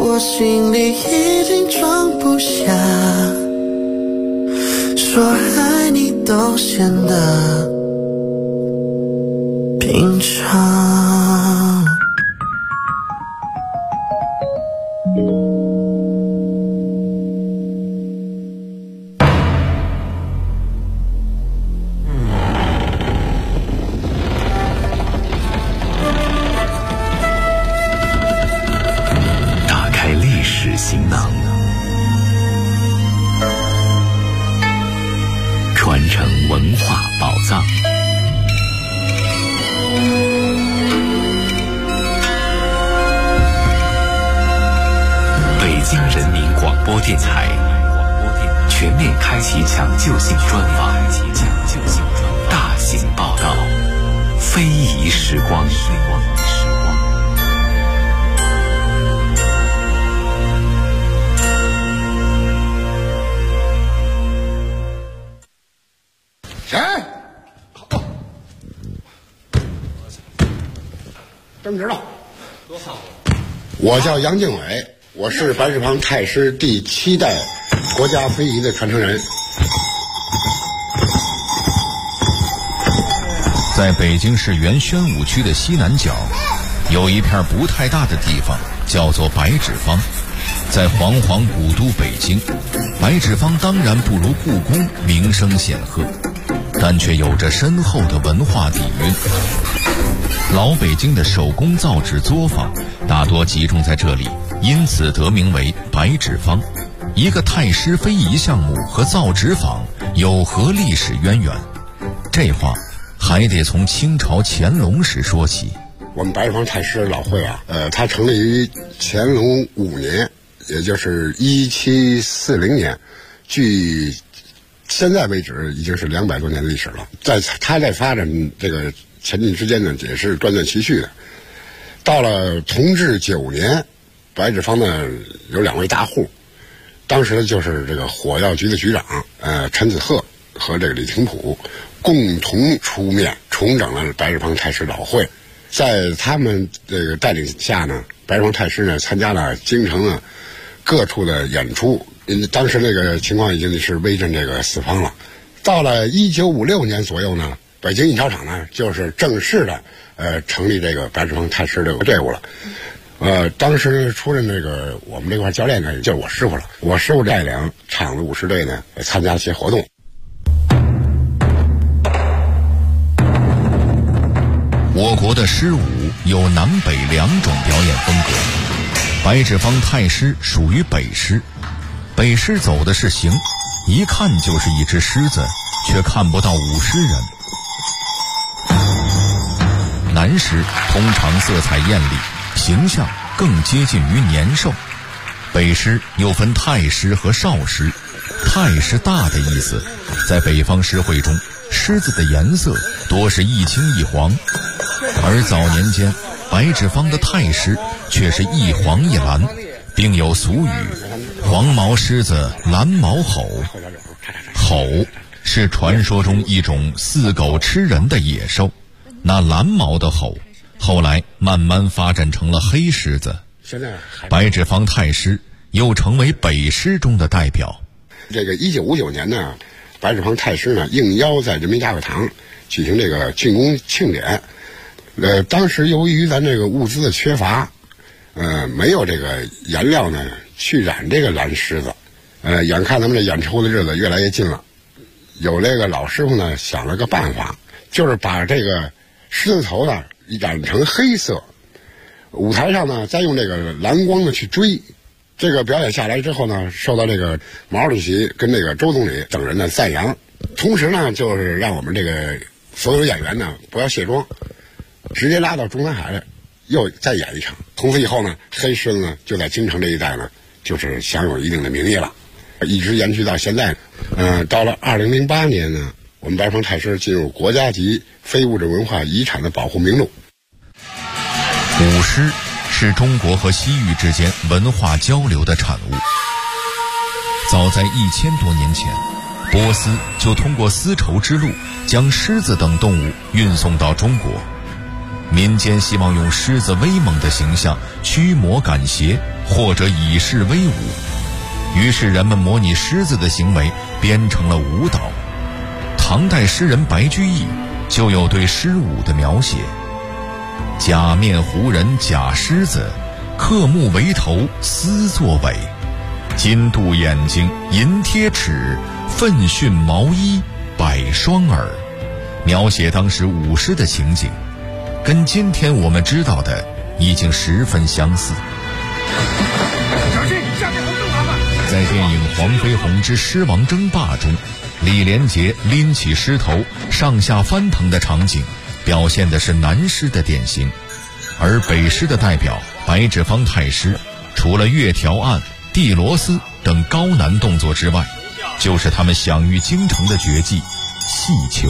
我心里已经装不下，说爱你都显得平常。 打开历史行囊，传承文化宝藏。北京人民广播电台全面开启抢救性专访，大型报道，非遗时光。 谁？正直了。我叫杨敬伟，我是白石坊太师第7代国家非遗的传承人。 在北京市原宣武区的西南角，有一片不太大的地方，叫做白纸坊。在煌煌古都北京，白纸坊当然不如故宫名声显赫，但却有着深厚的文化底蕴。老北京的手工造纸作坊大多集中在这里，因此得名为白纸坊。一个太师非遗项目和造纸坊有何历史渊源？这话还得从清朝乾隆时说起。 我们白纸坊太师老会啊，它成立于乾隆5年，也就是1740年，距现在为止已经是200多年的历史了。它在发展这个前进之间呢，也是断断续续的。到了同治9年，白纸坊呢有2位大户，当时就是这个火药局的局长陈子鹤和这个李廷甫共同出面重整了白纸坊太师老会。在他们这个带领下呢，白纸坊太师呢参加了京城啊各处的演出，当时那个情况已经是威震这个四方了。到了1956年左右呢，北京印钞厂呢就是正式的成立这个白纸坊太师这个队伍了。当时出任这个我们这块教练呢就是我师傅了，我师傅带领厂子武士队呢参加一些活动。 我国的狮舞有南北2种表演风格，白纸坊太师属于北狮。北狮走的是形，一看就是一只狮子，却看不到舞狮人。南狮通常色彩艳丽，形象更接近于年兽。北狮又分太狮和少狮，太是大的意思，在北方狮会中，狮子的颜色多是一青一黄，而早年间白纸坊的太狮却是一黄一蓝，并有俗语：黄毛狮子蓝毛吼。吼是传说中一种饲狗吃人的野兽，那蓝毛的吼后来慢慢发展成了黑狮子。白纸坊太师又成为北狮中的代表。 这个1959年呢，白纸坊太师呢应邀在人民大会堂举行这个竣工庆典。当时由于咱这个物资的缺乏，没有这个颜料呢去染这个蓝狮子。眼看咱们这演出的日子越来越近了，有这个老师傅呢想了个办法，就是把这个狮子头呢染成黑色，舞台上呢再用这个蓝光呢去追。这个表演下来之后呢，受到这个毛主席跟这个周总理等人的赞扬，同时呢就是让我们这个所有演员呢不要卸妆，直接拉到中南海又再演一场。从此以后呢，黑狮子呢就在京城这一带呢就是享有一定的名义了，一直延续到现在。到了2008年呢，我们白纸坊太师进入国家级非物质文化遗产的保护名录。 舞狮是中国和西域之间文化交流的产物。早在1000多年前，波斯就通过丝绸之路将狮子等动物运送到中国。 民间希望用狮子威猛的形象驱魔赶邪，或者以示威武，于是人们模拟狮子的行为，编成了舞蹈。唐代诗人白居易就有对狮舞的描写：假面胡人假狮子，刻木为头丝作尾，金镀眼睛银贴齿，奋迅毛衣百双耳。描写当时舞狮的情景，跟今天我们知道的已经十分相似。在电影《黄飞鸿之狮王争霸》中，李连杰拎起狮头上下翻腾的场景，表现的是南狮的典型。而北狮的代表白纸坊太师，除了月条案、地螺丝等高难动作之外，就是他们享誉京城的绝技戏球。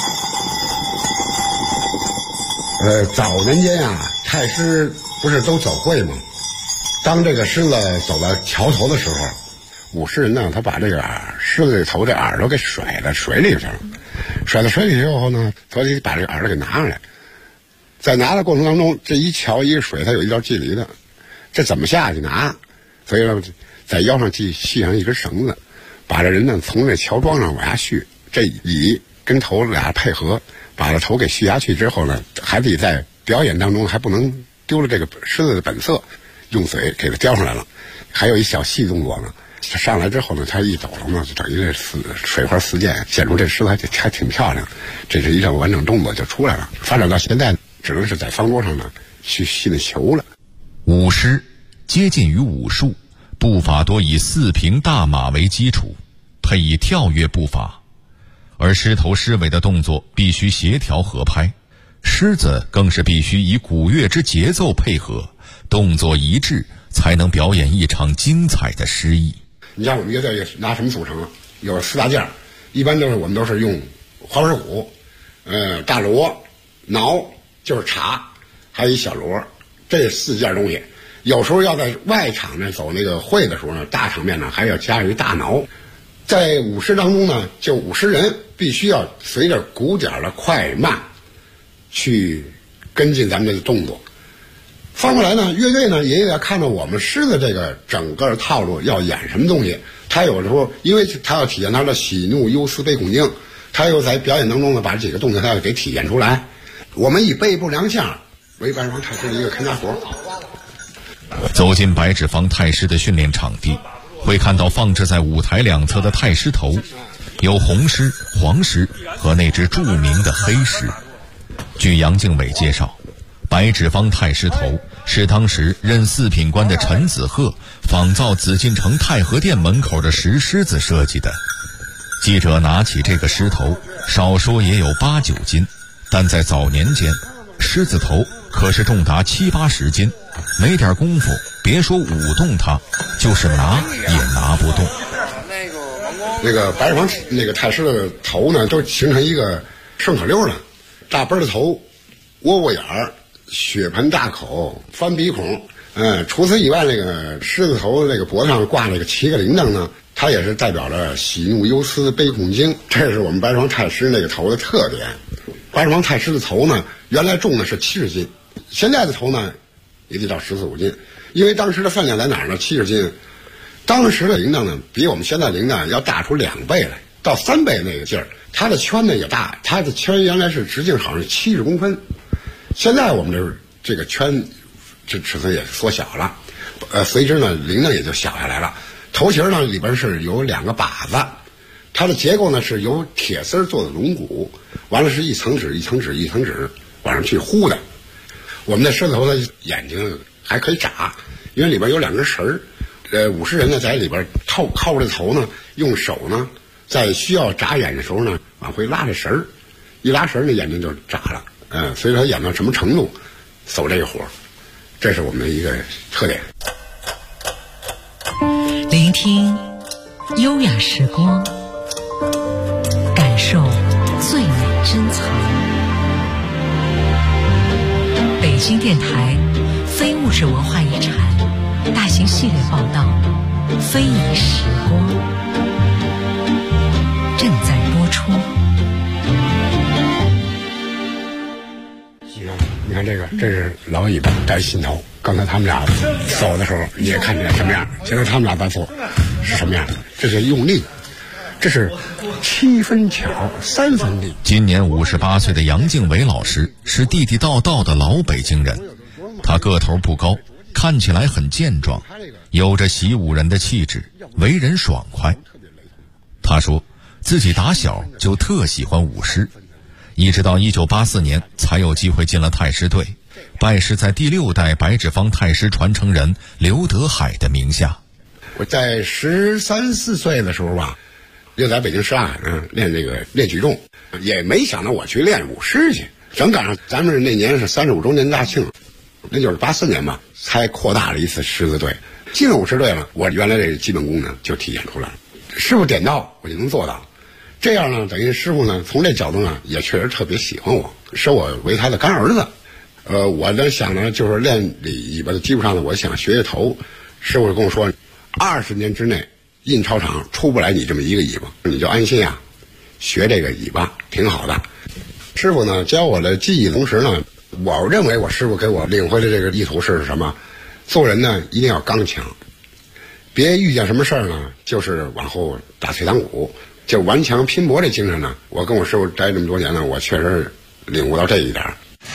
早年间啊，太师不是都走会吗？当这个狮子走到桥头的时候，舞狮人呢，他把这个狮子头这耳朵给甩到水里去了。甩到水里之后呢，他得把这个耳朵给拿上来。在拿的过程当中，这一桥一个水，它有一段距离的，这怎么下去拿？所以说，在腰上系上一根绳子，把这人呢从这桥桩上往下续，这尾跟头俩配合，把这头给续下去之后呢，还得在表演当中还不能丢了这个狮子的本色，用嘴给它叼上来了。还有一小细动作呢，上来之后呢，它一抖了呢，就等于这水花四溅，显出这狮子还挺漂亮。这是一个完整动作就出来了。发展到现在，只能是在方桌上呢去戏那球了。 舞狮接近于武术，步伐多以四平大马为基础，配以跳跃步伐，而狮头狮尾的动作必须协调合拍，狮子更是必须以鼓乐之节奏配合，动作一致，才能表演一场精彩的狮艺。 你像我们乐队拿什么组成？有4大件，一般我们都是用黄水鼓、大锣、挠就是镲，还有一小锣，这4件东西。有时候要在外场呢走那个会的时候呢，大场面呢还要加一大挠。在舞狮当中呢，就舞狮人必须要随着鼓点的快慢去跟进咱们这个动作。翻过来呢，乐队呢也要看到我们狮子这个整个套路要演什么东西。他有时候因为他要体现他的喜怒忧思悲恐惊，他又在表演当中呢把这几个动作他要给体现出来。我们以背部良相为白纸坊太师的一个看家活。 走进白纸坊太师的训练场地，会看到放置在舞台两侧的太师头，有红狮、黄狮和那只著名的黑狮。据杨敬伟介绍，白纸坊太师头是当时任四品官的陈子鹤仿造紫禁城太和殿门口的石狮子设计的。记者拿起这个狮头，少说也有8、9斤，但在早年间，狮子头可是重达7、80斤，没点功夫，别说舞动它，就是拿也拿不动。 那个白纸坊那个太师的头呢，都形成一个顺口溜了，大奔的头，窝窝眼儿，血盆大口，翻鼻孔。除此以外，那个狮子头那个脖子上挂那个7个铃铛呢，它也是代表了喜怒忧思悲恐惊，这是我们白纸坊太师那个头的特点。白纸坊太师的头呢，原来重的是70斤，现在的头呢也得到14、15斤，因为当时的分量在哪儿呢？70斤。当时的铃铛呢，比我们现在铃铛要大出2倍来，到3倍那个劲儿。它的圈呢也大，它的圈原来是直径好像70公分，现在我们这个圈这尺寸也缩小了，随之呢铃铛也就小下来了。头型呢里边是有2个把子，它的结构呢是由铁丝做的龙骨，完了是一层纸一层纸一层纸往上去糊的。我们的狮子头的眼睛还可以眨，因为里边有2根绳儿。舞狮人呢在里边靠着头呢，用手呢在需要眨眼的时候呢往回拉这绳儿，一拉绳儿呢眼睛就眨了。所以说演到什么程度走这个活，这是我们的一个特点。 聆听优雅时光，感受最美珍藏。北京电台非物质文化遗产大型系列报道《非遗时光》正在播出。 你看看这个，这是老尾巴带心头。刚才他们俩走的时候，你也看见什么样？现在他们俩在做是什么样？这是用力，这是7分巧3分力。 今年58岁的杨敬伟老师是地地道道的老北京人，他个头不高，看起来很健壮，有着习武人的气质，为人爽快。他说自己打小就特喜欢舞狮，一直到1984年才有机会进了太师队，拜师在第6代白纸坊太师传承人刘德海的名下。 我在13、14岁的时候吧，就在北京师大练举重，也没想到我去练舞狮去。正赶上咱们那年是35周年大庆，那就是84年吧，才扩大了一次狮子队。进了舞狮队了，我原来这个基本功呢就体现出来了。师傅点到我就能做到，这样呢等于师傅呢从这角度呢也确实特别喜欢我，收我为他的干儿子。我在想呢就是练尾巴的基础上呢，我想学头。师傅跟我说，20年之内印钞厂出不来你这么一个尾巴，你就安心啊，学这个尾巴挺好的。师傅呢教我的技艺，同时呢我认为我师傅给我领会的这个意图是什么？做人呢一定要刚强，别遇见什么事儿呢就是往后打退堂鼓，就顽强拼搏这精神呢，我跟我师傅待这么多年呢，我确实领悟到这一点。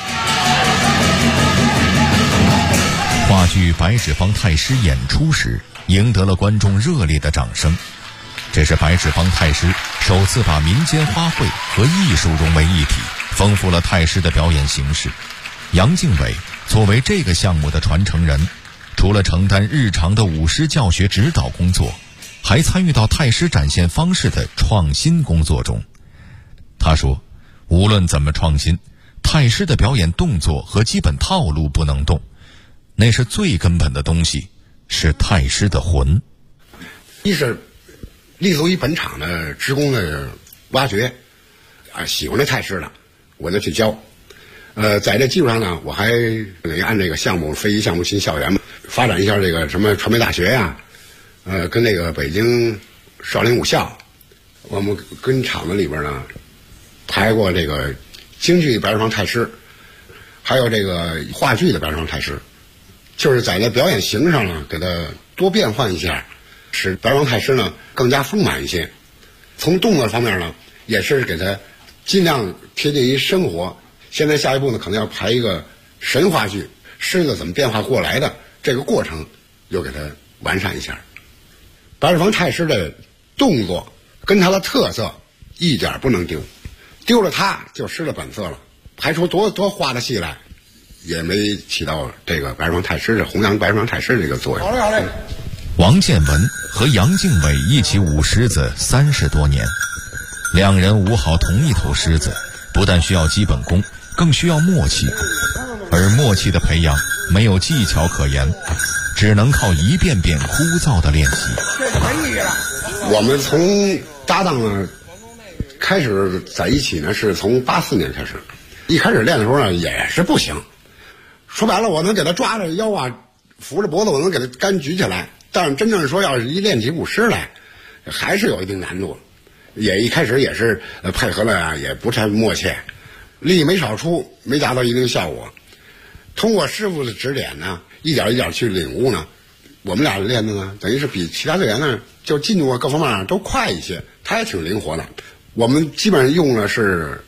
话剧《白纸坊太师》演出时赢得了观众热烈的掌声，这是白纸坊太师首次把民间花卉和艺术融为一体，丰富了太师的表演形式。杨敬伟作为这个项目的传承人，除了承担日常的舞狮教学指导工作，还参与到太师展现方式的创新工作中。他说，无论怎么创新，太师的表演动作和基本套路不能动，那是最根本的东西，是太师的魂。 一是立足于本场的职工的挖掘，喜欢这太师的我就去教。在这基础上呢，我还按这个项目非遗项目新校园嘛，发展一下这个什么传媒大学呀，跟那个北京少林武校，我们跟厂子里边呢排过这个京剧白纸坊太师，还有这个话剧的白纸坊太师，就是在这表演形上呢给它多变换一下，使白纸坊太师呢更加丰满一些。从动作方面呢也是给它尽量贴近于生活。现在下一步呢可能要排一个神话剧，狮子怎么变化过来的这个过程又给它完善一下。白纸坊太师的动作跟他的特色一点不能丢，丢了它就失了本色了，排出多花的戏来也没起到这个白纸坊太师的弘扬白纸坊太师这个作用。好嘞。 王建文和杨敬伟一起舞狮子30多年，两人舞好同一头狮子，不但需要基本功，更需要默契，而默契的培养没有技巧可言，只能靠一遍遍枯燥的练习。 我们从搭档呢开始在一起呢，是从84年开始。一开始练的时候呢也是不行，说白了我能给他抓着腰啊，扶着脖子，我能给他杆举起来，但是真正说要是一练起舞狮来还是有一定难度。也一开始也是配合了也不太默契，力没少出，没达到一定效果。通过师傅的指点呢，一点一点去领悟呢，我们俩练的呢等于是比其他队员呢就进度各方面都快一些，他也挺灵活的。我们基本上用了是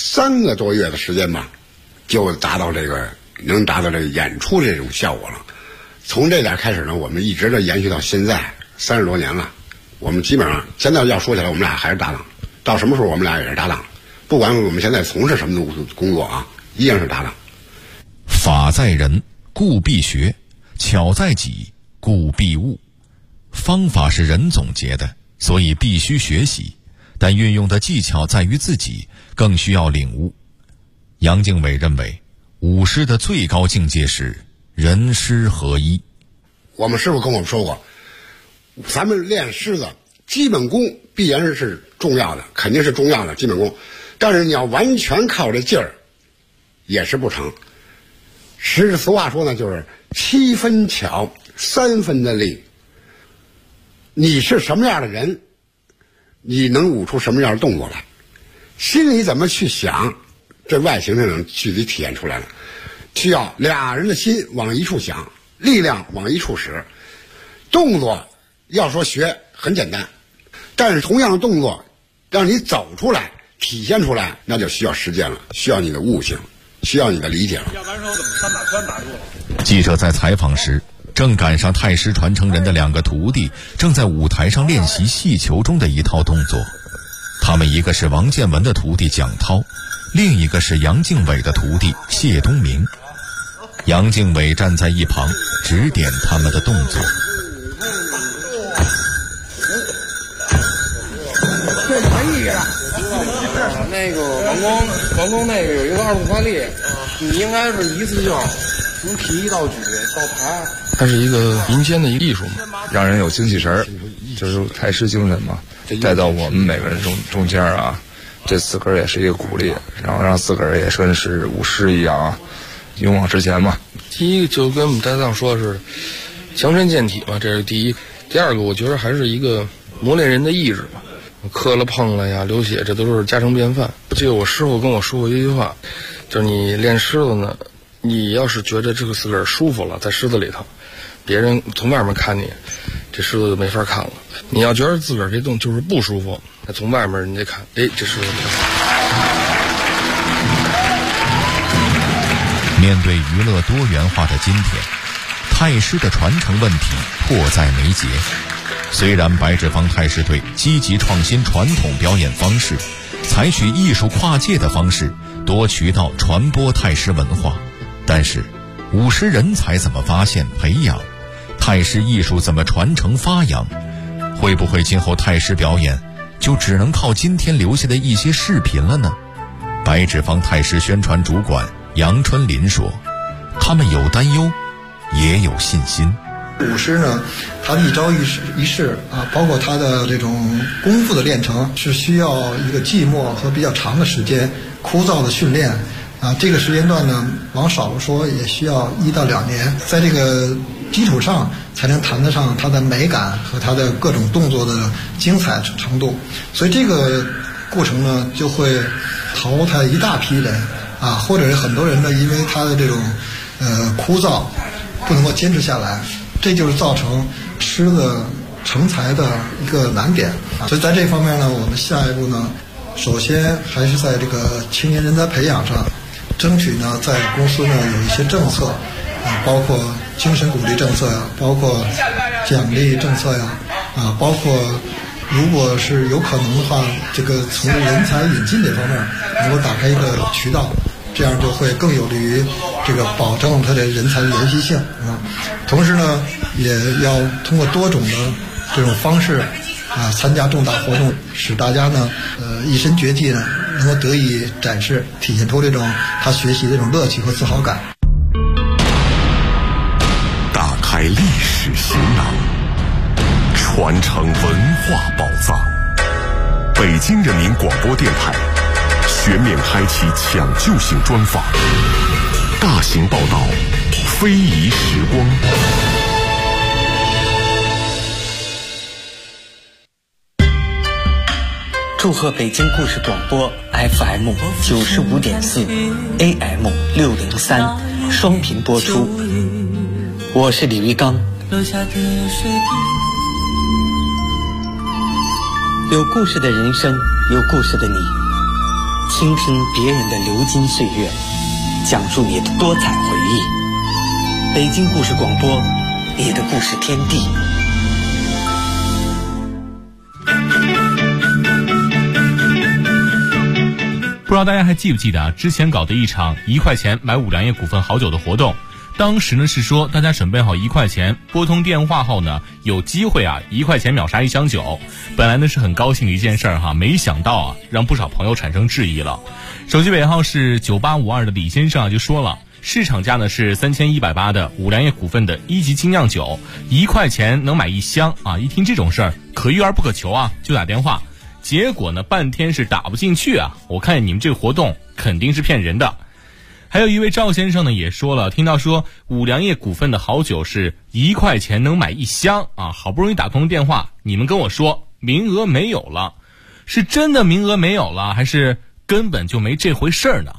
3个多月的时间吧，就能达到这个演出这种效果了。从这点开始呢，我们一直的延续到现在30多年了。我们基本上现在要说起来，我们俩还是搭档，到什么时候我们俩也是搭档，不管我们现在从事什么工作啊，一样是搭档。 法在人，故必学；巧在己，故必悟。方法是人总结的，所以必须学习，但运用的技巧在于自己，更需要领悟。杨敬伟认为，舞狮的最高境界是人狮合一。 我们师傅跟我们说过，咱们练狮子基本功必然是重要的，肯定是重要的基本功，但是你要完全靠这劲儿也是不成。俗话说呢，就是7分巧3分的力。你是什么样的人，你能舞出什么样的动作来，心里怎么去想，这外形就能具体体现出来了。 需要俩人的心往一处想，力量往一处使。动作要说学很简单，但是同样的动作让你走出来体现出来，那就需要时间了，需要你的悟性，需要你的理解了。 要不然说怎么3把圈打住了？ 记者在采访时正赶上太师传承人的2个徒弟正在舞台上练习戏球中的一套动作。他们一个是王建文的徒弟蒋涛，另一个是杨敬伟的徒弟谢东明。杨敬伟站在一旁指点他们的动作。 这可以呀！那个王光那个有一个2步发力，你应该是一次性从提到举到抬。它是一个民间的艺术嘛， 让人有精气神儿，就是太师精神嘛，带到我们每个人中间啊。这自个儿也是一个鼓励，然后让自个儿也跟是舞狮一样啊，勇往直前嘛。 第一个就跟我们搭档说的是强身健体嘛，这是第一。第二个我觉得还是一个磨练人的意志嘛，磕了碰了呀流血这都是家常便饭。我记得我师傅跟我说过一句话，就是你练狮子呢，你要是觉得这个自个儿舒服了，在狮子里头，别人从外面看你这狮子就没法看了。你要觉得自个儿这动就是不舒服，那从外面人家看，哎，这狮子挺好。 面对娱乐多元化的今天，太师的传承问题迫在眉睫。虽然白纸坊太师队积极创新传统表演方式，采取艺术跨界的方式，多渠道传播太师文化，但是舞狮人才怎么发现培养？太师艺术怎么传承发扬？会不会今后太师表演就只能靠今天留下的一些视频了呢？白纸坊太师宣传主管杨春林说，他们有担忧也有信心。 舞狮呢，它的一朝一夕啊，包括它的这种功夫的练成，是需要一个寂寞和比较长的时间，枯燥的训练啊。这个时间段呢，往少了说也需要1到2年，在这个基础上才能谈得上它的美感和它的各种动作的精彩程度。所以这个过程呢，就会淘汰一大批人啊，或者是很多人呢，因为他的这种枯燥，不能够坚持下来。这就是造成狮子成才的一个难点。所以在这方面呢，我们下一步呢，首先还是在这个青年人才培养上，争取呢在公司呢有一些政策包括精神鼓励政策呀，包括奖励政策呀，包括如果是有可能的话，这个从人才引进这方面能够打开一个渠道，这样就会更有利于这个保证它的人才的延续性啊。同时呢，也要通过多种的这种方式参加重大活动，使大家呢一身绝技呢能够得以展示，体现出这种他学习的这种乐趣和自豪感。 打开历史行囊，传承文化宝藏。北京人民广播电台全面开启抢救性专访，大型报道，非遗时光。 祝贺北京故事广播 FM 95.4 AM 603双频播出。我是李玉刚。有故事的人生，有故事的你，倾听别人的流金岁月，讲述你的多彩回忆。北京故事广播，你的故事天地。 不知道大家还记不记得之前搞的一场1块钱买五粮液股份好酒的活动。当时呢是说大家准备好1块钱，拨通电话后呢，有机会1块钱秒杀1箱酒。本来呢是很高兴的一件事儿没想到让不少朋友产生质疑了。手机尾号是9852的李先生就说了，市场价呢是3180的五粮液股份的1级精酿酒，1块钱能买1箱一听这种事儿可遇而不可求就打电话。结果呢半天是打不进去我看你们这个活动肯定是骗人的。还有一位赵先生呢也说了，听到说五粮液股份的好酒是1块钱能买1箱好不容易打通电话，你们跟我说名额没有了，是真的名额没有了，还是根本就没这回事儿呢？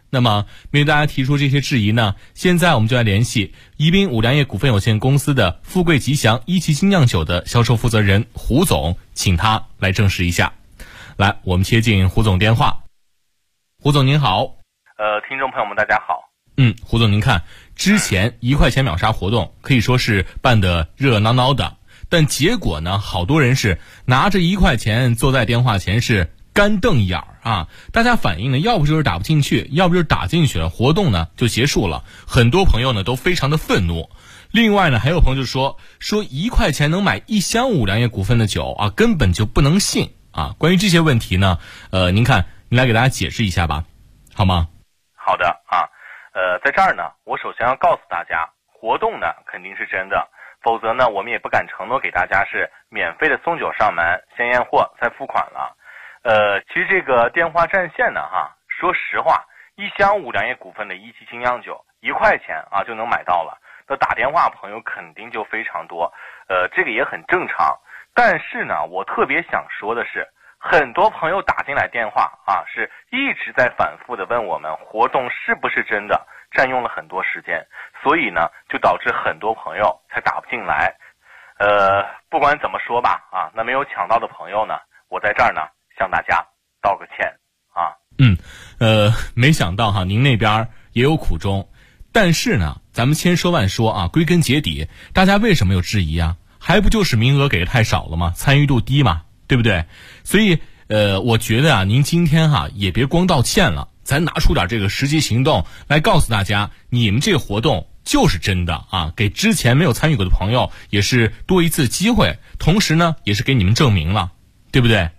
那么面对大家提出这些质疑呢，现在我们就来联系宜宾五粮液股份有限公司的富贵吉祥一汽精酿酒的销售负责人胡总，请他来证实一下。来，我们接进胡总电话。胡总您好。 听众朋友们大家好。 胡总您看，之前1块钱秒杀活动可以说是办得热热闹闹的，但结果呢，好多人是拿着1块钱坐在电话前是干瞪眼啊！大家反映呢，要不就是打不进去，要不就是打进去了，活动呢就结束了。很多朋友呢都非常的愤怒。另外呢，还有朋友就说1块钱能买1箱五粮液股份的酒啊，根本就不能信啊！关于这些问题呢，您看，您来给大家解释一下吧，好吗？ 好的啊，在这儿呢，我首先要告诉大家，活动呢肯定是真的，否则呢，我们也不敢承诺给大家是免费的送酒上门，先验货再付款了。其实这个电话占线呢，说实话，1箱五粮液股份的一汽精酿酒1块钱啊就能买到了，那打电话朋友肯定就非常多，这个也很正常。但是呢，我特别想说的是，很多朋友打进来电话啊，是一直在反复的问我们活动是不是真的，占用了很多时间，所以呢，就导致很多朋友才打不进来。不管怎么说吧，啊，那没有抢到的朋友呢，我在这儿呢向大家道个歉啊。 没想到您那边也有苦衷，但是呢，咱们千说万说啊，归根结底，大家为什么有质疑啊？还不就是名额给的太少了吗？参与度低嘛，对不对？所以，我觉得您今天也别光道歉了，咱拿出点这个实际行动来告诉大家，你们这个活动就是真的啊，给之前没有参与过的朋友也是多一次机会，同时呢，也是给你们证明了，对不对？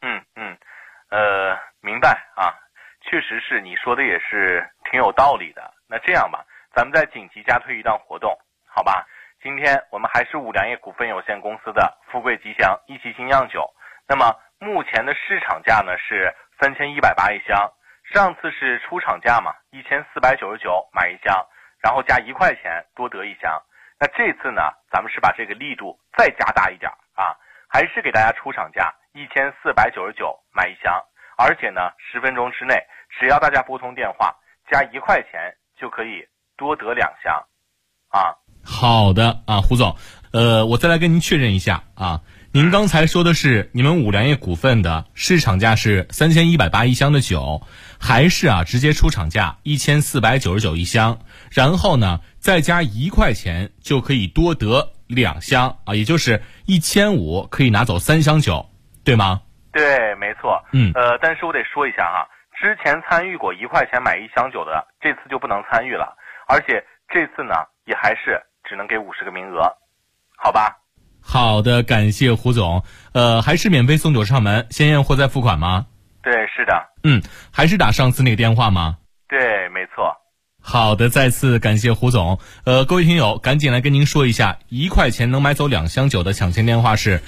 明白啊，确实是你说的也是挺有道理的。那这样吧，咱们再紧急加推一档活动，好吧？今天我们还是五粮液股份有限公司的富贵吉祥一汽精酿酒，那么目前的市场价呢是3180一箱，上次是出厂价嘛，1499买一箱，然后加1块钱多得一箱。那这次呢，咱们是把这个力度再加大一点啊，还是给大家出厂价1499买一箱，而且呢10分钟之内，只要大家拨通电话加1块钱就可以多得2箱啊。 好的啊，胡总，我再来跟您确认一下啊，您刚才说的是你们五粮液股份的市场价是3180一箱的酒，还是直接出厂价1499一箱，然后呢再加1块钱就可以多得2箱啊，也就是1500可以拿走3箱酒，对吗？ 对，没错。但是我得说一下之前参与过1块钱买1箱酒的，这次就不能参与了，而且这次呢也还是只能给50个名额，好吧？ 好的，感谢胡总。还是免费送酒上门，先验货再付款吗？ 对，是的。 还是打上次那个电话吗？ 对，没错。 好的，再次感谢胡总。各位听友，赶紧来跟您说一下，1块钱能买走2箱酒的抢钱电话是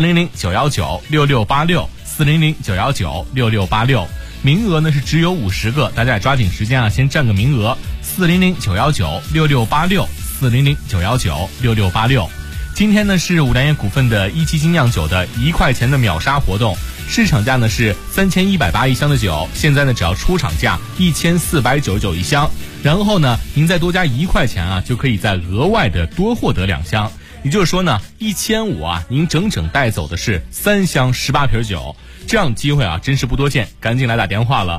400-919-6686，400-919-6686。名额呢是只有50个，大家也抓紧时间先占个名额。400-919-6686，400-919-6686。今天呢是五粮液股份的一汽精酿酒的1块钱的秒杀活动，市场价呢是3180一箱的酒，现在呢只要出厂价1499一箱，然后呢您再多加1块钱就可以再额外的多获得2箱，也就是说呢1500您整整带走的是3箱18瓶酒，这样的机会真是不多见，赶紧来打电话了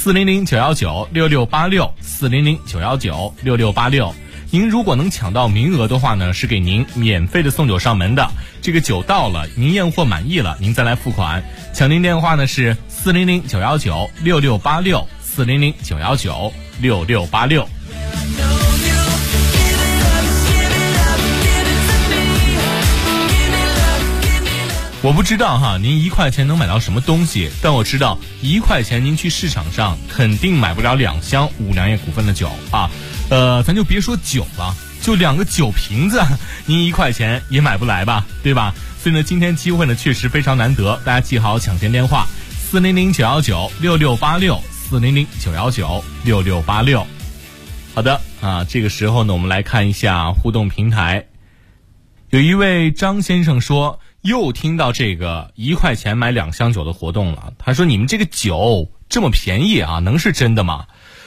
，400-919-6686，400-919-6686。您如果能抢到名额的话呢，是给您免费的送酒上门的。这个酒到了，您验货满意了，您再来付款。抢订电话呢是400-919-6686，400-919-6686。我不知道您1块钱能买到什么东西，但我知道1块钱您去市场上肯定买不了2箱五粮液股份的酒啊。咱就别说酒了，就2个酒瓶子，您1块钱也买不来吧，对吧？所以呢，今天机会呢确实非常难得，大家记好抢钱电话：400-919-6686，400-919-6686。好的这个时候呢，我们来看一下互动平台。有一位张先生说，又听到这个1块钱买2箱酒的活动了。他说：“你们这个酒这么便宜能是真的吗？”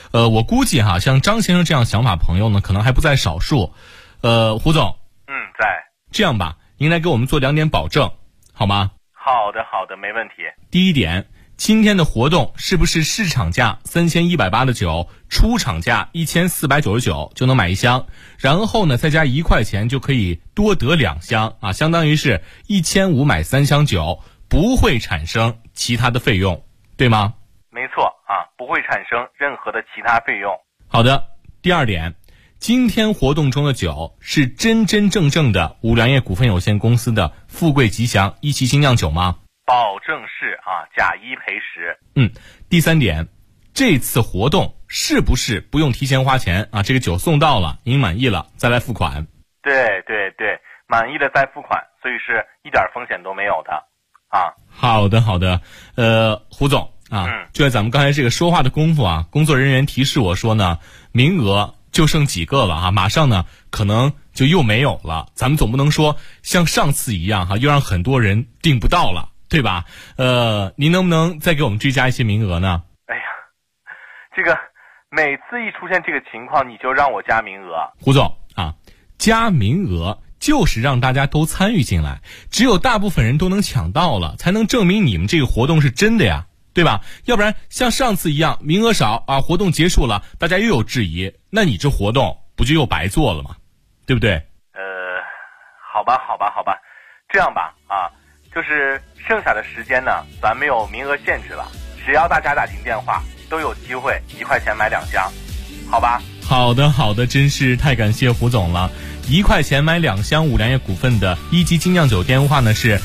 我估计哈，像张先生这样想法朋友呢，可能还不在少数。胡总， 在。 这样吧，您来给我们做2点保证，好吗？ 好的，没问题。 第一点，今天的活动是不是市场价3180的酒，出厂价1499就能买1箱，然后呢再加1块钱就可以多得2箱啊，相当于是1500买3箱酒，不会产生其他的费用，对吗？ 没错啊，不会产生任何的其他费用。 好的，第二点，今天活动中的酒是真真正正的五粮液股份有限公司的富贵吉祥一期精酿酒吗？ 保证是啊，假一赔10。 第三点，这次活动是不是不用提前花钱啊？这个酒送到了，您满意了再来付款。 对，满意了再付款，所以是一点风险都没有的啊。 好的，胡总啊，就在咱们刚才这个说话的功夫啊，工作人员提示我说呢，名额就剩几个了啊，马上呢可能就又没有了。咱们总不能说像上次一样哈，又让很多人订不到了，对吧？您能不能再给我们追加一些名额呢？ 哎呀，这个每次一出现这个情况，你就让我加名额。 胡总啊，加名额就是让大家都参与进来，只有大部分人都能抢到了，才能证明你们这个活动是真的呀，对吧？要不然像上次一样名额少啊，活动结束了大家又有质疑，那你这活动不就又白做了吗？对不对？ 好吧，这样吧啊，就是剩下的时间呢，咱没有名额限制了，只要大家打进电话都有机会1块钱买2箱，好吧？ 好的，真是太感谢胡总了。1块钱买2箱五粮液股份的一级精酿酒电话呢是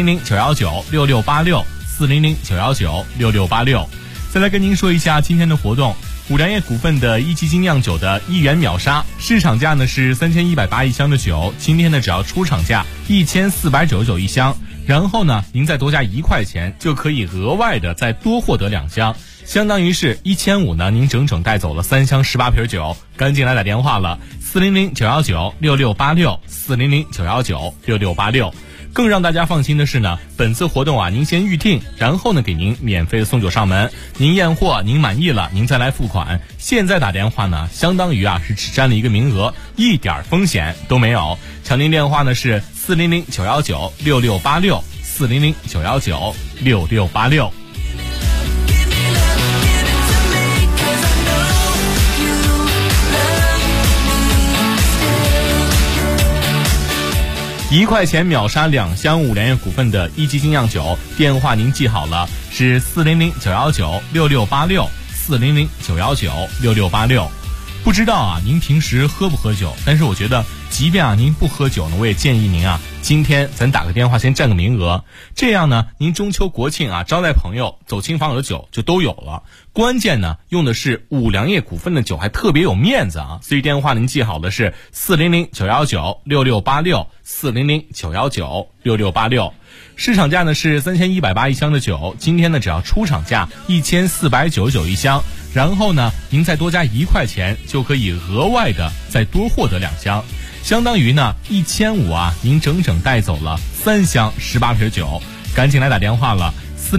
400-919-6686，400-919-6686。再来跟您说一下今天的活动，五粮液股份的一级精酿酒的1元秒杀，市场价呢是3180一箱的酒，今天呢只要出厂价1499一箱，然后呢您再多加1块钱就可以额外的再多获得2箱，相当于是1500呢，您整整带走了3箱18瓶酒，赶紧来打电话了，400-919-6686，400-919-6686。更让大家放心的是呢，本次活动啊，您先预定，然后呢给您免费的送酒上门，您验货您满意了，您再来付款。现在打电话呢，相当于啊是只占了一个名额，一点风险都没有。抢订电话呢是400-919-6686，400-919-6686。1块钱秒杀2箱五粮液股份的一级精酿酒，电话您记好了，是400-919-6686，400-919-6686。不知道啊，您平时喝不喝酒？但是我觉得，即便啊您不喝酒呢，我也建议您啊，今天咱打个电话先占个名额，这样呢，您中秋国庆啊招待朋友走亲访友的酒就都有了。关键呢，用的是五粮液股份的酒，还特别有面子啊！所以电话您记好的是400-919-6686，400-919-6686。市场价呢是3180一箱的酒，今天呢只要出厂价1499一箱，然后呢您再多加1块钱就可以额外的再多获得2箱，相当于呢1500啊，您整整带走了3箱18瓶酒，赶紧来打电话了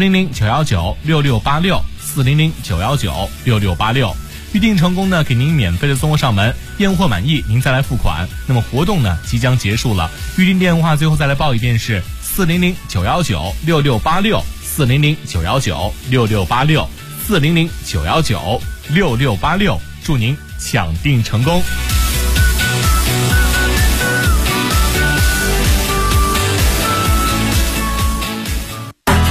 ，400-919-6686，400-919-6686。预定成功呢，给您免费的送货上门，验货满意您再来付款。那么活动呢即将结束了，预定电话最后再来报一遍是400-919-6686，400-919-6686，400-919-6686。祝您抢订成功。